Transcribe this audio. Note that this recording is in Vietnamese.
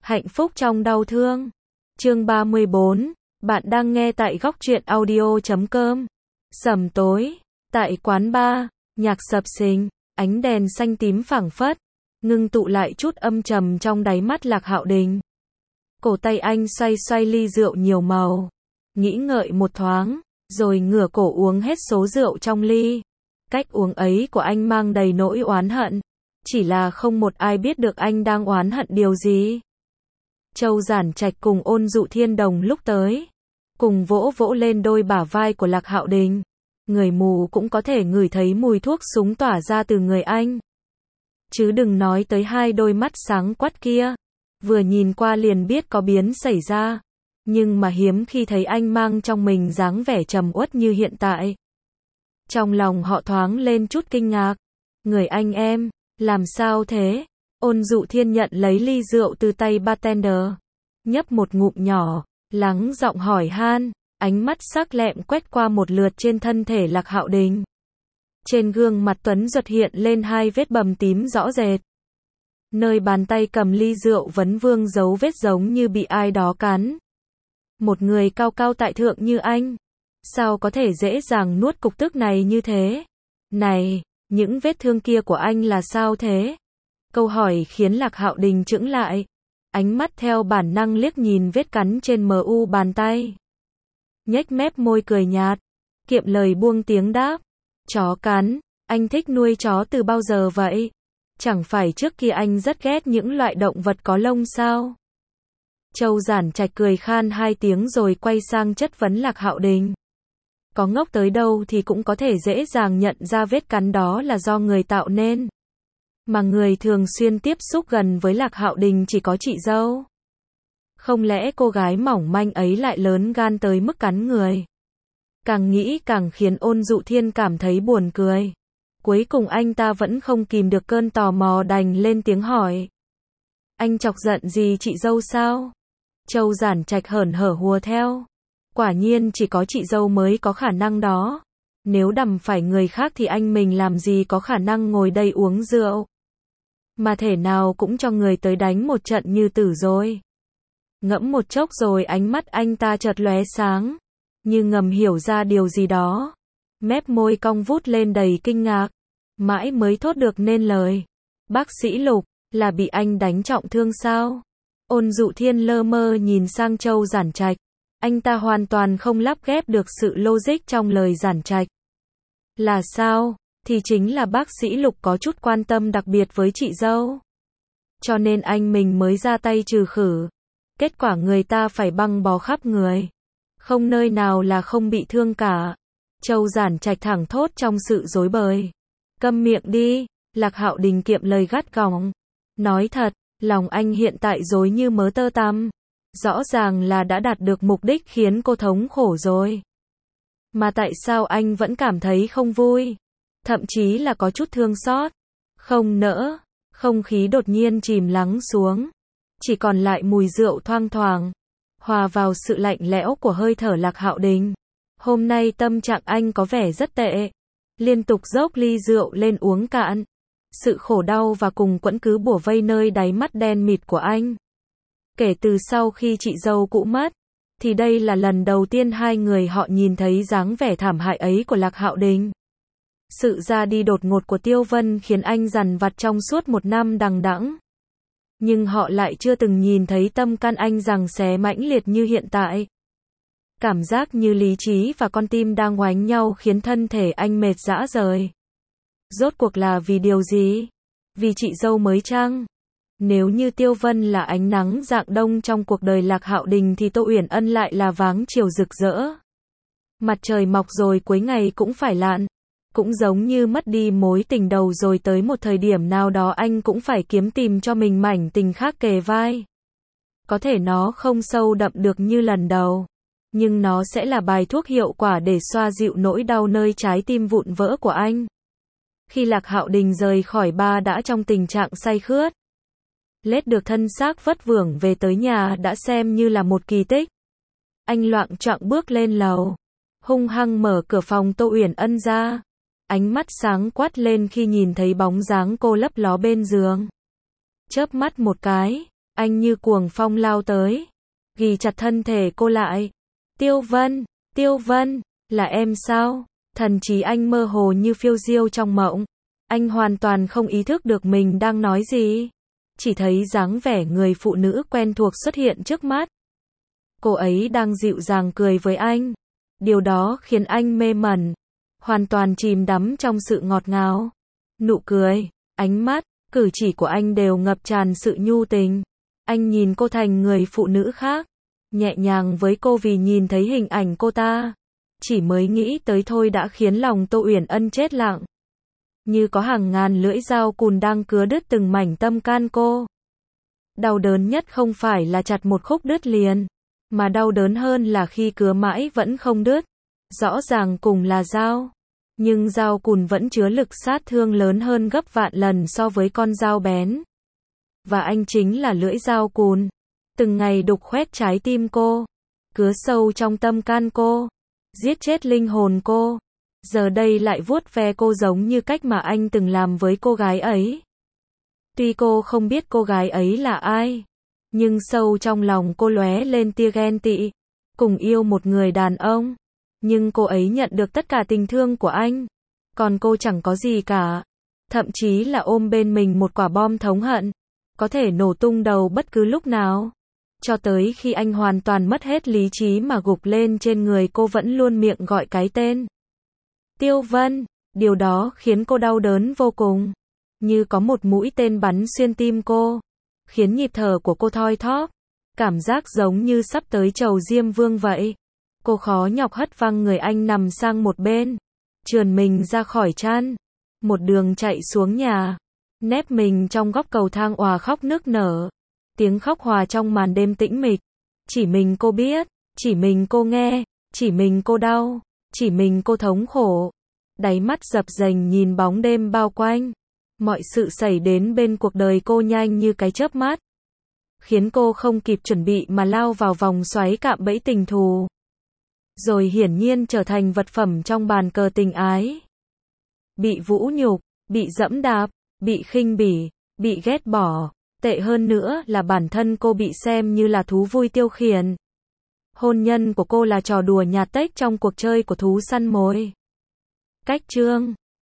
Hạnh phúc trong đau thương. Chương 34, bạn đang nghe tại góc truyện audio.com. Sầm tối, tại quán bar, nhạc sập sình, ánh đèn xanh tím phảng phất, ngưng tụ lại chút âm trầm trong đáy mắt Lạc Hạo Đình. Cổ tay anh xoay xoay ly rượu nhiều màu, nghĩ ngợi một thoáng, rồi ngửa cổ uống hết số rượu trong ly. Cách uống ấy của anh mang đầy nỗi oán hận, chỉ là không một ai biết được anh đang oán hận điều gì. Châu Giản Trạch cùng Ôn Dụ Thiên đồng lúc tới, cùng vỗ vỗ lên đôi bả vai của Lạc Hạo Đình. Người mù cũng có thể ngửi thấy mùi thuốc súng tỏa ra từ người anh. Chứ đừng nói tới hai đôi mắt sáng quắt kia, vừa nhìn qua liền biết có biến xảy ra. Nhưng mà hiếm khi thấy anh mang trong mình dáng vẻ trầm uất như hiện tại. Trong lòng họ thoáng lên chút kinh ngạc. Người anh em, làm sao thế? Ôn Dụ Thiên nhận lấy ly rượu từ tay bartender, nhấp một ngụm nhỏ, lắng giọng hỏi han, ánh mắt sắc lẹm quét qua một lượt trên thân thể Lạc Hạo Đình. Trên gương mặt tuấn giật hiện lên hai vết bầm tím rõ rệt. Nơi bàn tay cầm ly rượu vẫn vương dấu vết giống như bị ai đó cắn. Một người cao cao tại thượng như anh, sao có thể dễ dàng nuốt cục tức này như thế? Này, những vết thương kia của anh là sao thế? Câu hỏi khiến Lạc Hạo Đình chững lại, ánh mắt theo bản năng liếc nhìn vết cắn trên mu bàn tay. Nhếch mép môi cười nhạt, kiệm lời buông tiếng đáp, chó cắn, anh thích nuôi chó từ bao giờ vậy? Chẳng phải trước kia anh rất ghét những loại động vật có lông sao? Châu Giản Trạch cười khan hai tiếng rồi quay sang chất vấn Lạc Hạo Đình. Có ngốc tới đâu thì cũng có thể dễ dàng nhận ra vết cắn đó là do người tạo nên. Mà người thường xuyên tiếp xúc gần với Lạc Hạo Đình chỉ có chị dâu. Không lẽ cô gái mỏng manh ấy lại lớn gan tới mức cắn người? Càng nghĩ càng khiến Ôn Dụ Thiên cảm thấy buồn cười. Cuối cùng anh ta vẫn không kìm được cơn tò mò đành lên tiếng hỏi. Anh chọc giận gì chị dâu sao? Châu Giản Trạch hởn hở hùa theo. Quả nhiên chỉ có chị dâu mới có khả năng đó. Nếu đầm phải người khác thì anh mình làm gì có khả năng ngồi đây uống rượu. Mà thể nào cũng cho người tới đánh một trận như tử rồi. Ngẫm một chốc rồi ánh mắt anh ta chợt lóe sáng, như ngầm hiểu ra điều gì đó. Mép môi cong vút lên đầy kinh ngạc, mãi mới thốt được nên lời. Bác sĩ Lục, là bị anh đánh trọng thương sao? Ôn Dụ Thiên lơ mơ nhìn sang Châu Giản Trạch. Anh ta hoàn toàn không lắp ghép được sự logic trong lời Giản Trạch. Là sao? Thì chính là bác sĩ Lục có chút quan tâm đặc biệt với chị dâu. Cho nên anh mình mới ra tay trừ khử. Kết quả người ta phải băng bó khắp người. Không nơi nào là không bị thương cả. Châu Giản Trạch thẳng thốt trong sự rối bời. Câm miệng đi, Lạc Hạo Đình kiệm lời gắt gỏng. Nói thật, lòng anh hiện tại rối như mớ tơ tằm. Rõ ràng là đã đạt được mục đích khiến cô thống khổ rồi. Mà tại sao anh vẫn cảm thấy không vui? Thậm chí là có chút thương xót. Không nỡ, không khí đột nhiên chìm lắng xuống. Chỉ còn lại mùi rượu thoang thoảng, hòa vào sự lạnh lẽo của hơi thở Lạc Hạo Đình. Hôm nay tâm trạng anh có vẻ rất tệ. Liên tục dốc ly rượu lên uống cạn. Sự khổ đau và cùng quẫn cứ bủa vây nơi đáy mắt đen mịt của anh. Kể từ sau khi chị dâu cũ mất, thì đây là lần đầu tiên hai người họ nhìn thấy dáng vẻ thảm hại ấy của Lạc Hạo Đình. Sự ra đi đột ngột của Tiêu Vân khiến anh dằn vặt trong suốt một năm đằng đẵng. Nhưng họ lại chưa từng nhìn thấy tâm can anh giằng xé mãnh liệt như hiện tại. Cảm giác như lý trí và con tim đang oánh nhau khiến thân thể anh mệt rã rời. Rốt cuộc là vì điều gì? Vì chị dâu mới chăng? Nếu như Tiêu Vân là ánh nắng rạng đông trong cuộc đời Lạc Hạo Đình thì Tô Uyển Ân lại là váng chiều rực rỡ. Mặt trời mọc rồi cuối ngày cũng phải lặn. Cũng giống như mất đi mối tình đầu rồi tới một thời điểm nào đó anh cũng phải kiếm tìm cho mình mảnh tình khác kề vai. Có thể nó không sâu đậm được như lần đầu, nhưng nó sẽ là bài thuốc hiệu quả để xoa dịu nỗi đau nơi trái tim vụn vỡ của anh. Khi Lạc Hạo Đình rời khỏi bar đã trong tình trạng say khướt. Lết được thân xác vất vưởng về tới nhà đã xem như là một kỳ tích. Anh loạng choạng bước lên lầu, hung hăng mở cửa phòng Tô Uyển Ân ra. Ánh mắt sáng quát lên khi nhìn thấy bóng dáng cô lấp ló bên giường. Chớp mắt một cái, Anh như cuồng phong lao tới, ghì chặt thân thể cô lại. Tiêu Vân, là em sao? Thần trí anh mơ hồ như phiêu diêu trong mộng. Anh hoàn toàn không ý thức được mình đang nói gì. Chỉ thấy dáng vẻ người phụ nữ quen thuộc xuất hiện trước mắt. Cô ấy đang dịu dàng cười với anh. Điều đó khiến anh mê mẩn, hoàn toàn chìm đắm trong sự ngọt ngào. Nụ cười, ánh mắt, cử chỉ của anh đều ngập tràn sự nhu tình. Anh nhìn cô thành người phụ nữ khác, nhẹ nhàng với cô vì nhìn thấy hình ảnh cô ta. Chỉ mới nghĩ tới thôi đã khiến lòng Tô Uyển Ân chết lặng. Như có hàng ngàn lưỡi dao cùn đang cứa đứt từng mảnh tâm can cô. Đau đớn nhất không phải là chặt một khúc đứt liền, mà đau đớn hơn là khi cứa mãi vẫn không đứt. Rõ ràng cùng là dao, nhưng dao cùn vẫn chứa lực sát thương lớn hơn gấp vạn lần so với con dao bén. Và anh chính là lưỡi dao cùn, từng ngày đục khoét trái tim cô, cứa sâu trong tâm can cô, giết chết linh hồn cô. Giờ đây lại vuốt ve cô giống như cách mà anh từng làm với cô gái ấy. Tuy cô không biết cô gái ấy là ai, nhưng sâu trong lòng cô lóe lên tia ghen tị, cùng yêu một người đàn ông. Nhưng cô ấy nhận được tất cả tình thương của anh, còn cô chẳng có gì cả. Thậm chí là ôm bên mình một quả bom thống hận, có thể nổ tung đầu bất cứ lúc nào. Cho tới khi anh hoàn toàn mất hết lý trí mà gục lên trên người cô vẫn luôn miệng gọi cái tên Tiêu Vân. Điều đó khiến cô đau đớn vô cùng, như có một mũi tên bắn xuyên tim cô, khiến nhịp thở của cô thoi thóp, cảm giác giống như sắp tới chầu Diêm Vương vậy. Cô khó nhọc hất văng người anh nằm sang một bên, trườn mình ra khỏi chăn, một đường chạy xuống nhà, nép mình trong góc cầu thang òa khóc nức nở. Tiếng khóc hòa trong màn đêm tĩnh mịch. Chỉ mình cô biết, chỉ mình cô nghe, chỉ mình cô đau, chỉ mình cô thống khổ. Đáy mắt dập dềnh nhìn bóng đêm bao quanh. Mọi sự xảy đến bên cuộc đời cô nhanh như cái chớp mắt, khiến cô không kịp chuẩn bị mà lao vào vòng xoáy cạm bẫy tình thù. Rồi hiển nhiên trở thành vật phẩm trong bàn cờ tình ái. Bị vũ nhục, bị dẫm đạp, bị khinh bỉ, bị ghét bỏ. Tệ hơn nữa là bản thân cô bị xem như là thú vui tiêu khiển. Hôn nhân của cô là trò đùa nhạt tếch trong cuộc chơi của thú săn mồi. Cách chương